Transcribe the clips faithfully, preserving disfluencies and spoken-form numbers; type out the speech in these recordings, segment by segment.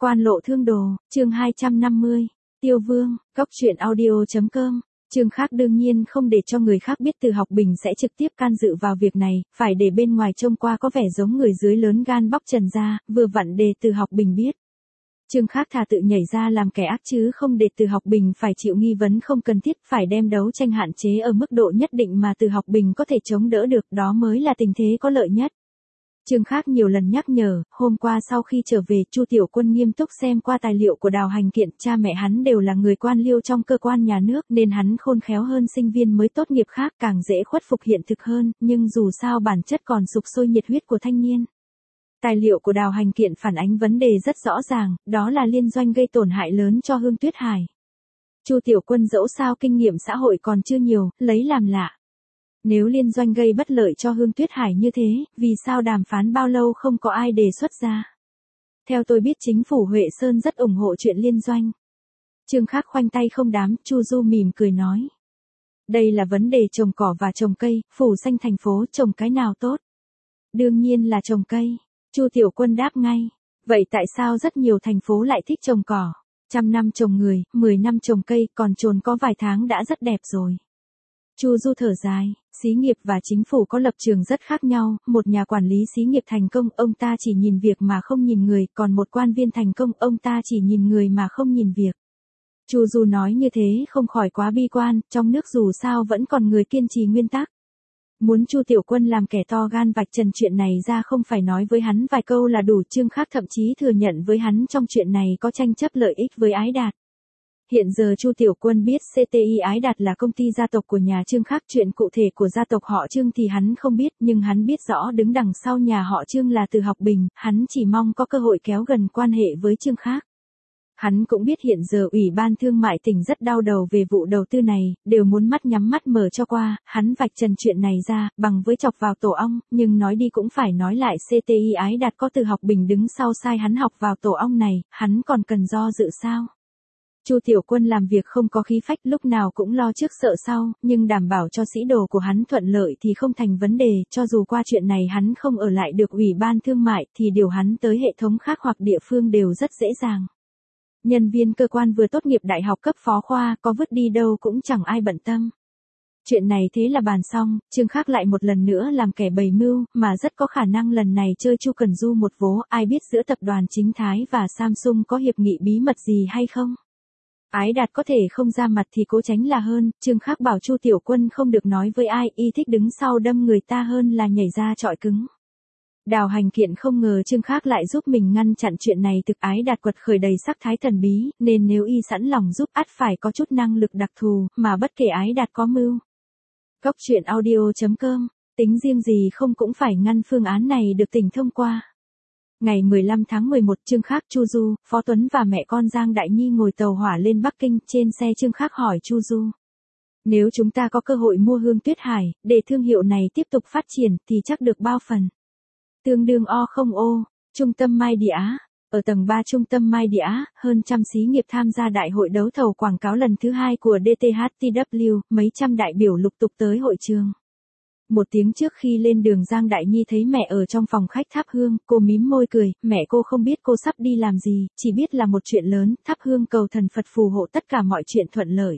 Quan lộ thương đồ, chương hai trăm năm mươi, Tiêu Vương, Cốc truyện audio.com. Trương Khác đương nhiên không để cho người khác biết Từ Học Bình sẽ trực tiếp can dự vào việc này, phải để bên ngoài trông qua có vẻ giống người dưới lớn gan bóc trần ra, vừa vặn để Từ Học Bình biết. Trương Khác thà tự nhảy ra làm kẻ ác chứ không để Từ Học Bình phải chịu nghi vấn không cần thiết, phải đem đấu tranh hạn chế ở mức độ nhất định mà Từ Học Bình có thể chống đỡ được, đó mới là tình thế có lợi nhất. Trương Khác nhiều lần nhắc nhở, hôm qua sau khi trở về, Chu Tiểu Quân nghiêm túc xem qua tài liệu của Đào Hành Kiện, cha mẹ hắn đều là người quan liêu trong cơ quan nhà nước nên hắn khôn khéo hơn sinh viên mới tốt nghiệp khác, càng dễ khuất phục hiện thực hơn, nhưng dù sao bản chất còn sục sôi nhiệt huyết của thanh niên. Tài liệu của Đào Hành Kiện phản ánh vấn đề rất rõ ràng, đó là liên doanh gây tổn hại lớn cho Hương Tuyết Hải. Chu Tiểu Quân dẫu sao kinh nghiệm xã hội còn chưa nhiều, lấy làm lạ. Nếu liên doanh gây bất lợi cho Hương Tuyết Hải như thế, vì sao đàm phán bao lâu không có ai đề xuất ra? Theo tôi biết chính phủ Huệ Sơn rất ủng hộ chuyện liên doanh. Trương Khác khoanh tay không đám, Chu Du mỉm cười nói. Đây là vấn đề trồng cỏ và trồng cây, phủ xanh thành phố trồng cái nào tốt? Đương nhiên là trồng cây. Chu Tiểu Quân đáp ngay. Vậy tại sao rất nhiều thành phố lại thích trồng cỏ? Trăm năm trồng người, mười năm trồng cây, còn chồn có vài tháng đã rất đẹp rồi. Chu Du thở dài, xí nghiệp và chính phủ có lập trường rất khác nhau, một nhà quản lý xí nghiệp thành công, ông ta chỉ nhìn việc mà không nhìn người, còn một quan viên thành công, ông ta chỉ nhìn người mà không nhìn việc. Chu Du nói như thế không khỏi quá bi quan, trong nước dù sao vẫn còn người kiên trì nguyên tắc. Muốn Chu Tiểu Quân làm kẻ to gan vạch trần chuyện này ra không phải nói với hắn vài câu là đủ. Trương Khác thậm chí thừa nhận với hắn trong chuyện này có tranh chấp lợi ích với Ái Đạt. Hiện giờ Chu Tiểu Quân biết xê tê i Ái Đạt là công ty gia tộc của nhà Trương Khác, chuyện cụ thể của gia tộc họ Trương thì hắn không biết, nhưng hắn biết rõ đứng đằng sau nhà họ Trương là Từ Học Bình, hắn chỉ mong có cơ hội kéo gần quan hệ với Trương Khác. Hắn cũng biết hiện giờ Ủy ban Thương mại tỉnh rất đau đầu về vụ đầu tư này, đều muốn mắt nhắm mắt mở cho qua, hắn vạch trần chuyện này ra, bằng với chọc vào tổ ong, nhưng nói đi cũng phải nói lại, xê tê i Ái Đạt có Từ Học Bình đứng sau sai hắn học vào tổ ong này, hắn còn cần do dự sao? Chu Tiểu Quân làm việc không có khí phách, lúc nào cũng lo trước sợ sau, nhưng đảm bảo cho sĩ đồ của hắn thuận lợi thì không thành vấn đề, cho dù qua chuyện này hắn không ở lại được Ủy ban Thương mại thì điều hắn tới hệ thống khác hoặc địa phương đều rất dễ dàng. Nhân viên cơ quan vừa tốt nghiệp đại học cấp phó khoa, có vứt đi đâu cũng chẳng ai bận tâm. Chuyện này thế là bàn xong, Trương Khác lại một lần nữa làm kẻ bày mưu, mà rất có khả năng lần này chơi Chu Cần Du một vố, ai biết giữa tập đoàn Chính Thái và Samsung có hiệp nghị bí mật gì hay không? Ái Đạt có thể không ra mặt thì cố tránh là hơn, Trương Khác bảo Chu Tiểu Quân không được nói với ai, y thích đứng sau đâm người ta hơn là nhảy ra chọi cứng. Đào Hành Kiện không ngờ Trương Khác lại giúp mình ngăn chặn chuyện này, thực Ái Đạt quật khởi đầy sắc thái thần bí, nên nếu y sẵn lòng giúp ắt phải có chút năng lực đặc thù, mà bất kể Ái Đạt có mưu. Cốc truyện audio.com, tính riêng gì không cũng phải ngăn phương án này được tỉnh thông qua. Ngày mười lăm tháng mười một, Trương Khác, Chu Du, Phó Tuấn và mẹ con Giang Đại Nhi ngồi tàu hỏa lên Bắc Kinh, trên xe Trương Khác hỏi Chu Du. Nếu chúng ta có cơ hội mua Hương Tuyết Hải, để thương hiệu này tiếp tục phát triển, thì chắc được bao phần? Tương đương O không ô, Trung tâm Mai Đĩa. Ở tầng ba Trung tâm Mai Đĩa, hơn trăm xí nghiệp tham gia đại hội đấu thầu quảng cáo lần thứ hai của đê tê hát tê vê, mấy trăm đại biểu lục tục tới hội trường. Một tiếng trước khi lên đường Giang Đại Nhi thấy mẹ ở trong phòng khách thắp hương, cô mím môi cười, mẹ cô không biết cô sắp đi làm gì, chỉ biết là một chuyện lớn, thắp hương cầu thần Phật phù hộ tất cả mọi chuyện thuận lợi.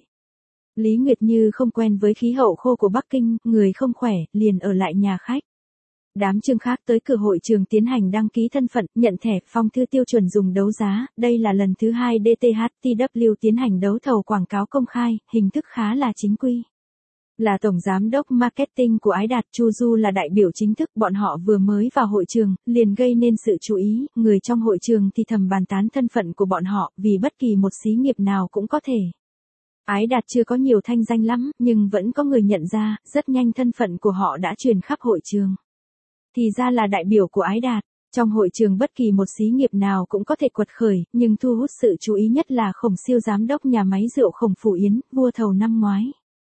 Lý Nguyệt Như không quen với khí hậu khô của Bắc Kinh, người không khỏe, liền ở lại nhà khách. Đám Trương Khác tới cửa hội trường tiến hành đăng ký thân phận, nhận thẻ, phong thư tiêu chuẩn dùng đấu giá, đây là lần thứ hai đê tê hát tê vê tiến hành đấu thầu quảng cáo công khai, hình thức khá là chính quy. Là tổng giám đốc marketing của Ái Đạt, Chu Du là đại biểu chính thức, bọn họ vừa mới vào hội trường, liền gây nên sự chú ý, người trong hội trường thì thầm bàn tán thân phận của bọn họ, vì bất kỳ một xí nghiệp nào cũng có thể. Ái Đạt chưa có nhiều thanh danh lắm, nhưng vẫn có người nhận ra, rất nhanh thân phận của họ đã truyền khắp hội trường. Thì ra là đại biểu của Ái Đạt. Trong hội trường bất kỳ một xí nghiệp nào cũng có thể quật khởi, nhưng thu hút sự chú ý nhất là Khổng Siêu, giám đốc nhà máy rượu Khổng Phủ Yến, vua thầu năm ngoái.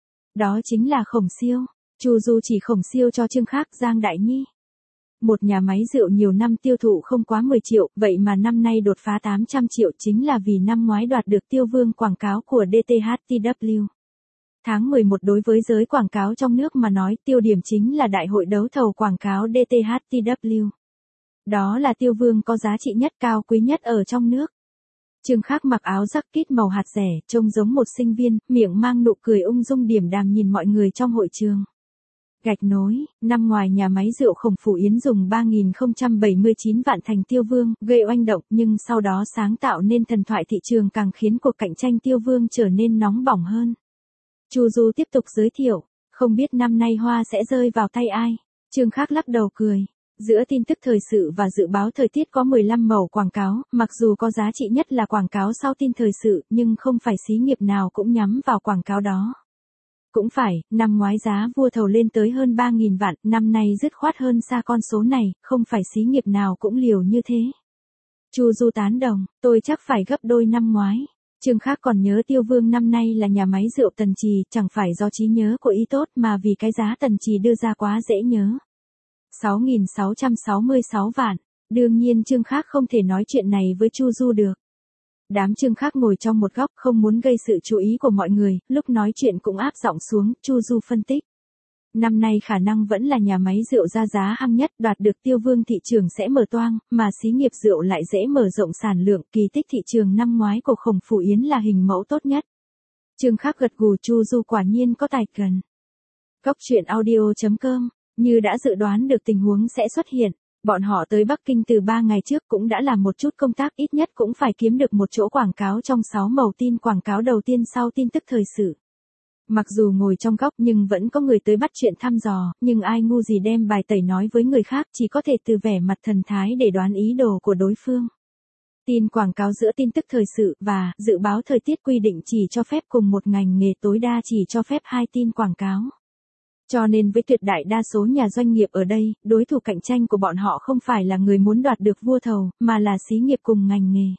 Đó chính là Khổng Siêu. Chu Du chỉ Khổng Siêu cho Trương Khác, Giang Đại Nhi. Một nhà máy rượu nhiều năm tiêu thụ không quá mười triệu, vậy mà năm nay đột phá tám trăm triệu, chính là vì năm ngoái đoạt được Tiêu Vương quảng cáo của đê tê hát tê vê. Tháng mười một đối với giới quảng cáo trong nước mà nói, tiêu điểm chính là đại hội đấu thầu quảng cáo đê tê hát tê vê. Đó là Tiêu Vương có giá trị nhất, cao quý nhất ở trong nước. Trương Khắc mặc áo jacket màu hạt rẻ, trông giống một sinh viên, miệng mang nụ cười ung dung điềm đạm nhìn mọi người trong hội trường. Gạch nối, năm ngoài nhà máy rượu Khổng Phủ Yến dùng ba nghìn không trăm bảy mươi chín vạn thành Tiêu Vương, gây oanh động, nhưng sau đó sáng tạo nên thần thoại thị trường càng khiến cuộc cạnh tranh Tiêu Vương trở nên nóng bỏng hơn. Chu Du tiếp tục giới thiệu, không biết năm nay hoa sẽ rơi vào tay ai. Trương Khắc lắc đầu cười. Giữa tin tức thời sự và dự báo thời tiết có mười lăm mẩu quảng cáo, mặc dù có giá trị nhất là quảng cáo sau tin thời sự, nhưng không phải xí nghiệp nào cũng nhắm vào quảng cáo đó. Cũng phải, năm ngoái giá vua thầu lên tới hơn ba nghìn vạn, năm nay dứt khoát hơn xa con số này, không phải xí nghiệp nào cũng liều như thế. Chu Du tán đồng, tôi chắc phải gấp đôi năm ngoái. Trương Khắc còn nhớ Tiêu Vương năm nay là nhà máy rượu Tần Trì, chẳng phải do trí nhớ của ý tốt mà vì cái giá Tần Trì đưa ra quá dễ nhớ. sáu nghìn sáu trăm sáu mươi sáu vạn. Đương nhiên Trương Khắc không thể nói chuyện này với Chu Du được. Đám Trương Khắc ngồi trong một góc không muốn gây sự chú ý của mọi người, lúc nói chuyện cũng áp giọng xuống, Chu Du phân tích. Năm nay khả năng vẫn là nhà máy rượu ra giá hăng nhất, đoạt được Tiêu Vương thị trường sẽ mở toang, mà xí nghiệp rượu lại dễ mở rộng sản lượng, kỳ tích thị trường năm ngoái của Khổng Phủ Yến là hình mẫu tốt nhất. Trương Khắc gật gù, Chu Du quả nhiên có tài cần. Cốc truyện audio chấm com, như đã dự đoán được tình huống sẽ xuất hiện. Bọn họ tới Bắc Kinh từ ba ngày trước cũng đã làm một chút công tác, ít nhất cũng phải kiếm được một chỗ quảng cáo trong sáu mẩu tin quảng cáo đầu tiên sau tin tức thời sự. Mặc dù ngồi trong góc nhưng vẫn có người tới bắt chuyện thăm dò, nhưng ai ngu gì đem bài tẩy nói với người khác, chỉ có thể từ vẻ mặt thần thái để đoán ý đồ của đối phương. Tin quảng cáo giữa tin tức thời sự và dự báo thời tiết quy định chỉ cho phép cùng một ngành nghề, tối đa chỉ cho phép hai tin quảng cáo. Cho nên với tuyệt đại đa số nhà doanh nghiệp ở đây, đối thủ cạnh tranh của bọn họ không phải là người muốn đoạt được vua thầu, mà là xí nghiệp cùng ngành nghề.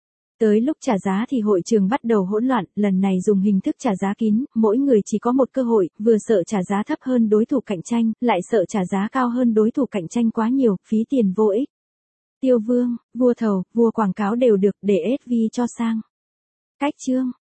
Tới lúc trả giá thì hội trường bắt đầu hỗn loạn, lần này dùng hình thức trả giá kín, mỗi người chỉ có một cơ hội, vừa sợ trả giá thấp hơn đối thủ cạnh tranh, lại sợ trả giá cao hơn đối thủ cạnh tranh quá nhiều, phí tiền vô ích. Tiêu Vương, vua thầu, vua quảng cáo đều được, để ét vê cho sang. Cách chương